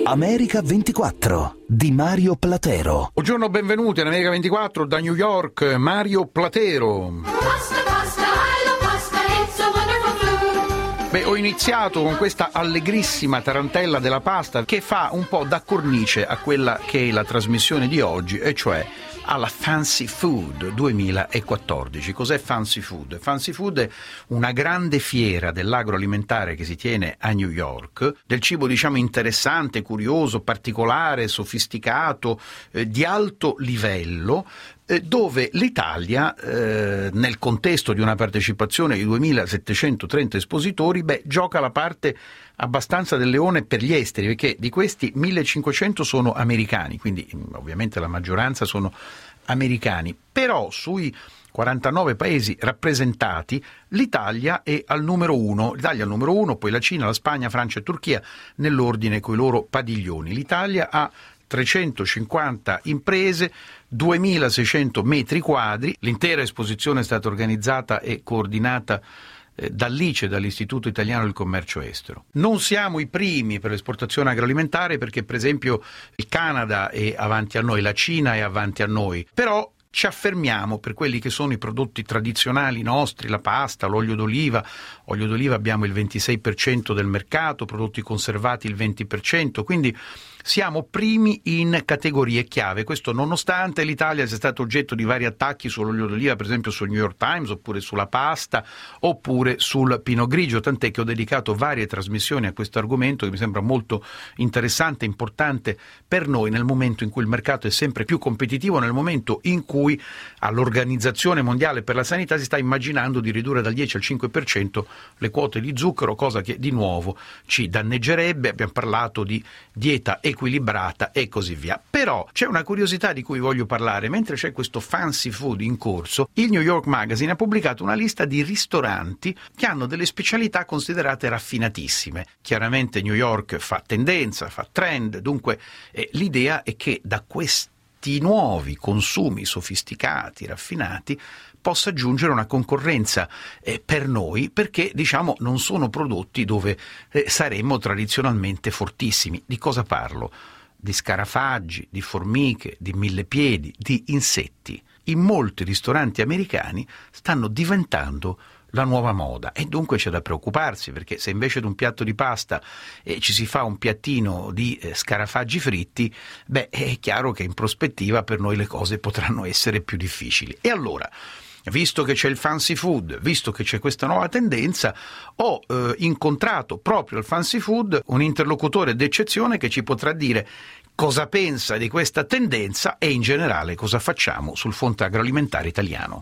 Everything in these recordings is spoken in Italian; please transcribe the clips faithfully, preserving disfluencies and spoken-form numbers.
America ventiquattro di Mario Platero. Buongiorno, benvenuti in America ventiquattro da New York, Mario Platero. Pasta, pasta, I love pasta, it's a wonderful food. Beh, ho iniziato con questa allegrissima tarantella della pasta che fa un po' da cornice a quella che è la trasmissione di oggi, e cioè alla Fancy Food duemilaquattordici. Cos'è Fancy Food? Fancy Food è una grande fiera dell'agroalimentare che si tiene a New York, del cibo diciamo interessante, curioso, particolare, sofisticato, eh, di alto livello, eh, dove l'Italia, eh, nel contesto di una partecipazione di duemilasettecentotrenta espositori, beh, gioca la parte abbastanza del leone per gli esteri, perché di questi millecinquecento sono americani, quindi ovviamente la maggioranza sono americani, però sui quarantanove paesi rappresentati l'Italia è al numero uno, l'Italia al numero uno, poi la Cina, la Spagna, Francia e Turchia nell'ordine coi loro padiglioni. L'Italia ha trecentocinquanta imprese, duemilaseicento metri quadri, l'intera esposizione è stata organizzata e coordinata dall'I C E, dall'Istituto Italiano del Commercio Estero. Non siamo i primi per l'esportazione agroalimentare perché per esempio il Canada è avanti a noi, la Cina è avanti a noi, però ci affermiamo per quelli che sono i prodotti tradizionali nostri, la pasta, l'olio d'oliva. Olio d'oliva abbiamo il ventisei per cento del mercato, prodotti conservati il venti per cento, quindi siamo primi in categorie chiave, questo nonostante l'Italia sia stato oggetto di vari attacchi sull'olio d'oliva, per esempio sul New York Times, oppure sulla pasta, oppure sul Pinot Grigio, tant'è che ho dedicato varie trasmissioni a questo argomento che mi sembra molto interessante e importante per noi nel momento in cui il mercato è sempre più competitivo, nel momento in cui all'Organizzazione Mondiale per la Sanità si sta immaginando di ridurre dal dieci al cinque per cento le quote di zucchero, cosa che di nuovo ci danneggerebbe. Abbiamo parlato di dieta equilibrata e così via. Però c'è una curiosità di cui voglio parlare. Mentre c'è questo Fancy Food in corso, il New York Magazine ha pubblicato una lista di ristoranti che hanno delle specialità considerate raffinatissime. Chiaramente New York fa tendenza, fa trend, dunque eh, l'idea è che da questi nuovi consumi sofisticati, raffinati, possa aggiungere una concorrenza eh, per noi, perché diciamo non sono prodotti dove eh, saremmo tradizionalmente fortissimi. Di cosa parlo? Di scarafaggi, di formiche, di millepiedi, di insetti. In molti ristoranti americani stanno diventando la nuova moda e dunque c'è da preoccuparsi, perché se invece di un piatto di pasta eh, ci si fa un piattino di eh, scarafaggi fritti, beh, è chiaro che in prospettiva per noi le cose potranno essere più difficili. E allora, visto che c'è il fancy food, visto che c'è questa nuova tendenza, ho eh, incontrato proprio al fancy food un interlocutore d'eccezione che ci potrà dire cosa pensa di questa tendenza e in generale cosa facciamo sul fronte agroalimentare italiano.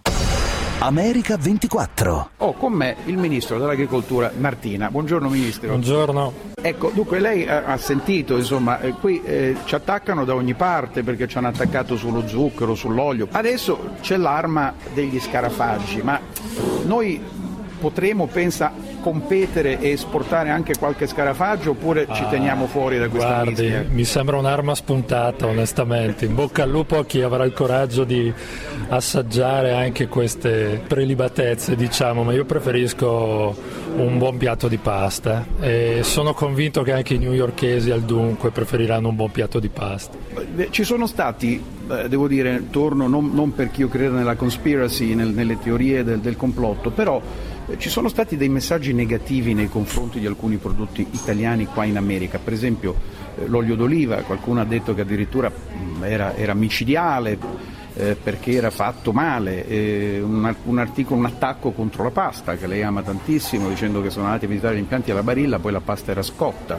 America ventiquattro. Ho con me il Ministro dell'Agricoltura Martina. Buongiorno Ministro. Buongiorno. Ecco, dunque lei ha, ha sentito, insomma, eh, qui eh, ci attaccano da ogni parte perché ci hanno attaccato sullo zucchero, sull'olio. Adesso c'è l'arma degli scarafaggi, ma noi potremo, pensa, competere e esportare anche qualche scarafaggio oppure ci teniamo fuori da questa guardi, mischia? Mi sembra un'arma spuntata, onestamente. In bocca al lupo a chi avrà il coraggio di assaggiare anche queste prelibatezze, diciamo, ma io preferisco un buon piatto di pasta e sono convinto che anche i newyorkesi al dunque preferiranno un buon piatto di pasta. Ci sono stati, eh, devo dire, torno non, non perché io credo nella conspiracy, nel, nelle teorie del, del complotto, però eh, ci sono stati dei messaggi negativi nei confronti di alcuni prodotti italiani qua in America, per esempio eh, l'olio d'oliva, qualcuno ha detto che addirittura mh, era, era micidiale, Eh, perché era fatto male, eh, un, un articolo, un attacco contro la pasta che lei ama tantissimo, dicendo che sono andati a visitare gli impianti alla Barilla, poi la pasta era scotta,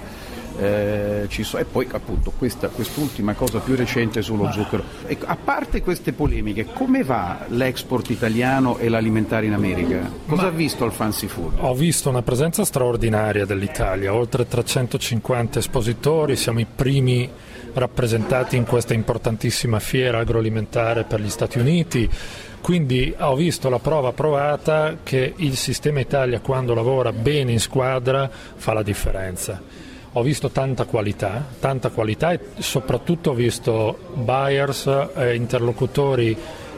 eh, ci so, e poi appunto questa, quest'ultima cosa più recente sullo zucchero. Ecco, a parte queste polemiche, come va l'export italiano e l'alimentare in America? Cosa Ma ha visto al Fancy Food? Ho visto una presenza straordinaria dell'Italia, oltre trecentocinquanta espositori, siamo i primi rappresentati in questa importantissima fiera agroalimentare per gli Stati Uniti, quindi ho visto la prova provata che il sistema Italia, quando lavora bene in squadra, fa la differenza. Ho visto tanta qualità, tanta qualità e soprattutto ho visto buyers e interlocutori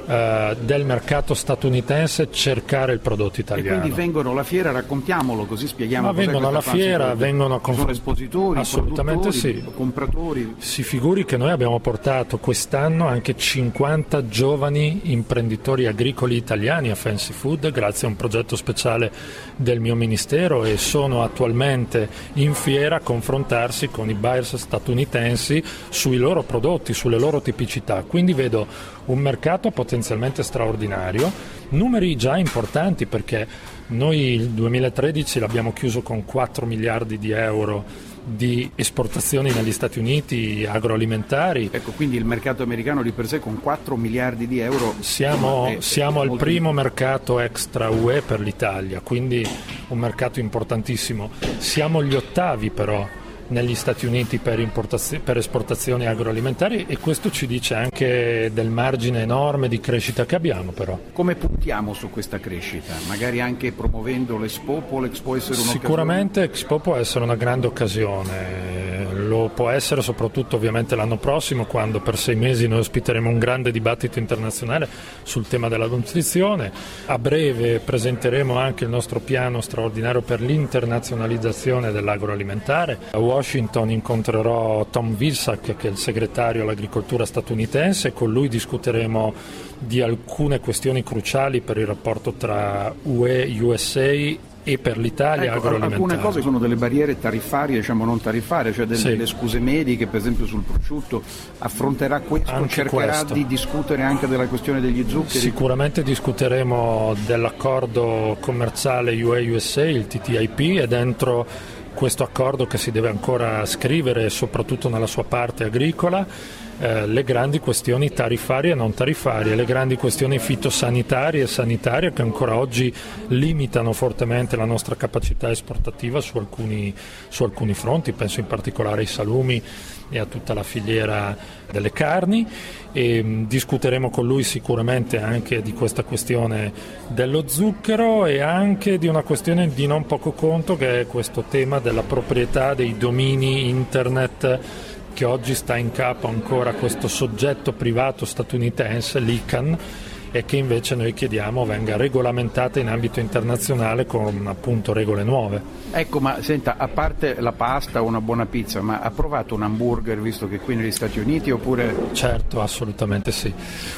eh, del mercato statunitense cercare il prodotto italiano. E quindi vengono alla fiera, raccontiamolo così spieghiamo. Ma vengono alla fiera, vengono a confrontare. Sono espositori, assolutamente sì, compratori. Si figuri che noi abbiamo portato quest'anno anche cinquanta giovani imprenditori agricoli italiani a Fancy Food grazie a un progetto speciale del mio ministero, e sono attualmente in fiera a confrontarsi con i buyers statunitensi sui loro prodotti, sulle loro tipicità. Quindi vedo un mercato potenzialmente straordinario, numeri già importanti, perché noi il duemilatredici l'abbiamo chiuso con quattro miliardi di euro di esportazioni negli Stati Uniti agroalimentari. Ecco, quindi il mercato americano di per sé con quattro miliardi di euro siamo, è, siamo è al molto... primo mercato extra U E per l'Italia, quindi un mercato importantissimo. Siamo gli ottavi però negli Stati Uniti per, importazio- per esportazioni agroalimentari, e questo ci dice anche del margine enorme di crescita che abbiamo. Però come puntiamo su questa crescita? Magari anche promuovendo l'Expo, può l'Expo essere un'occasione? Sicuramente Expo può essere una grande occasione, lo può essere soprattutto ovviamente l'anno prossimo, quando per sei mesi noi ospiteremo un grande dibattito internazionale sul tema della nutrizione. A breve presenteremo anche il nostro piano straordinario per l'internazionalizzazione dell'agroalimentare. A Washington incontrerò Tom Vilsack, che è il segretario all'agricoltura statunitense, e con lui discuteremo di alcune questioni cruciali per il rapporto tra U E, U S A e per l'Italia, ecco, agroalimentare. Alcune cose sono delle barriere tariffarie, diciamo non tariffarie, cioè delle, sì. delle scuse mediche, per esempio sul prosciutto. Affronterà questo, anche cercherà questo. di discutere anche della questione degli zuccheri? Sicuramente discuteremo dell'accordo commerciale U E U S A, il T T I P, e dentro questo accordo, che si deve ancora scrivere soprattutto nella sua parte agricola, eh, le grandi questioni tariffarie e non tariffarie, le grandi questioni fitosanitarie e sanitarie che ancora oggi limitano fortemente la nostra capacità esportativa su alcuni, su alcuni fronti, penso in particolare ai salumi e a tutta la filiera delle carni. E mh, discuteremo con lui sicuramente anche di questa questione dello zucchero, e anche di una questione di non poco conto, che è questo tema della proprietà dei domini internet, che oggi sta in capo ancora a questo soggetto privato statunitense, l'I C A N, e che invece noi chiediamo venga regolamentata in ambito internazionale con appunto regole nuove. Ecco, ma senta, a parte la pasta o una buona pizza, ma ha provato un hamburger visto che qui negli Stati Uniti, oppure? Certo, assolutamente sì.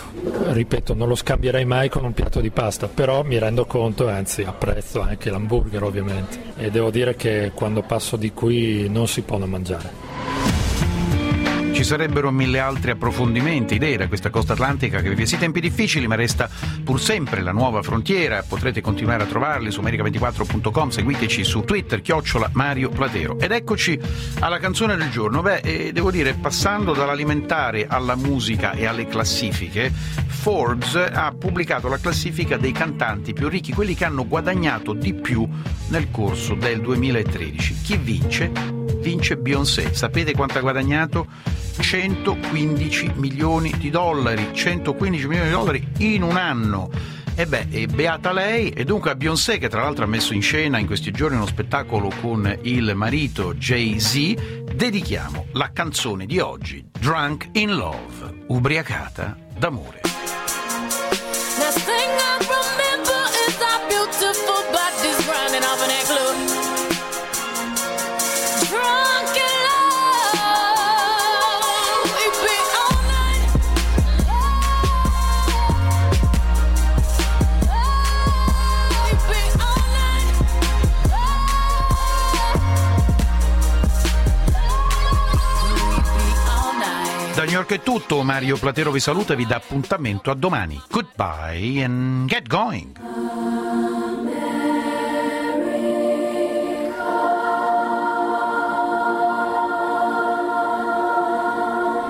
Ripeto, non lo scambierei mai con un piatto di pasta, però mi rendo conto, anzi apprezzo anche l'hamburger ovviamente, e devo dire che quando passo di qui non si può non mangiare. Ci sarebbero mille altri approfondimenti, idee da questa costa atlantica che vive sì tempi difficili, ma resta pur sempre la nuova frontiera. Potrete continuare a trovarli su america ventiquattro punto com, seguiteci su Twitter, chiocciola Mario Platero. Ed eccoci alla canzone del giorno. Beh, eh, devo dire, passando dall'alimentare alla musica e alle classifiche, Forbes ha pubblicato la classifica dei cantanti più ricchi, quelli che hanno guadagnato di più nel corso del duemilatredici. Chi vince? Vince Beyoncé. Sapete quanto ha guadagnato? centoquindici milioni di dollari, centoquindici milioni di dollari in un anno. E beh, è beata lei. E dunque a Beyoncé, che tra l'altro ha messo in scena in questi giorni uno spettacolo con il marito Jay-Z, dedichiamo la canzone di oggi, Drunk in Love, ubriacata d'amore. Last thing I remember is our beautiful bodies grinding off in that club. Drunk in love, we be all night. We be all night. We be all night. Da New York è tutto, Mario Platero vi saluta e vi dà appuntamento a domani. Goodbye and get going.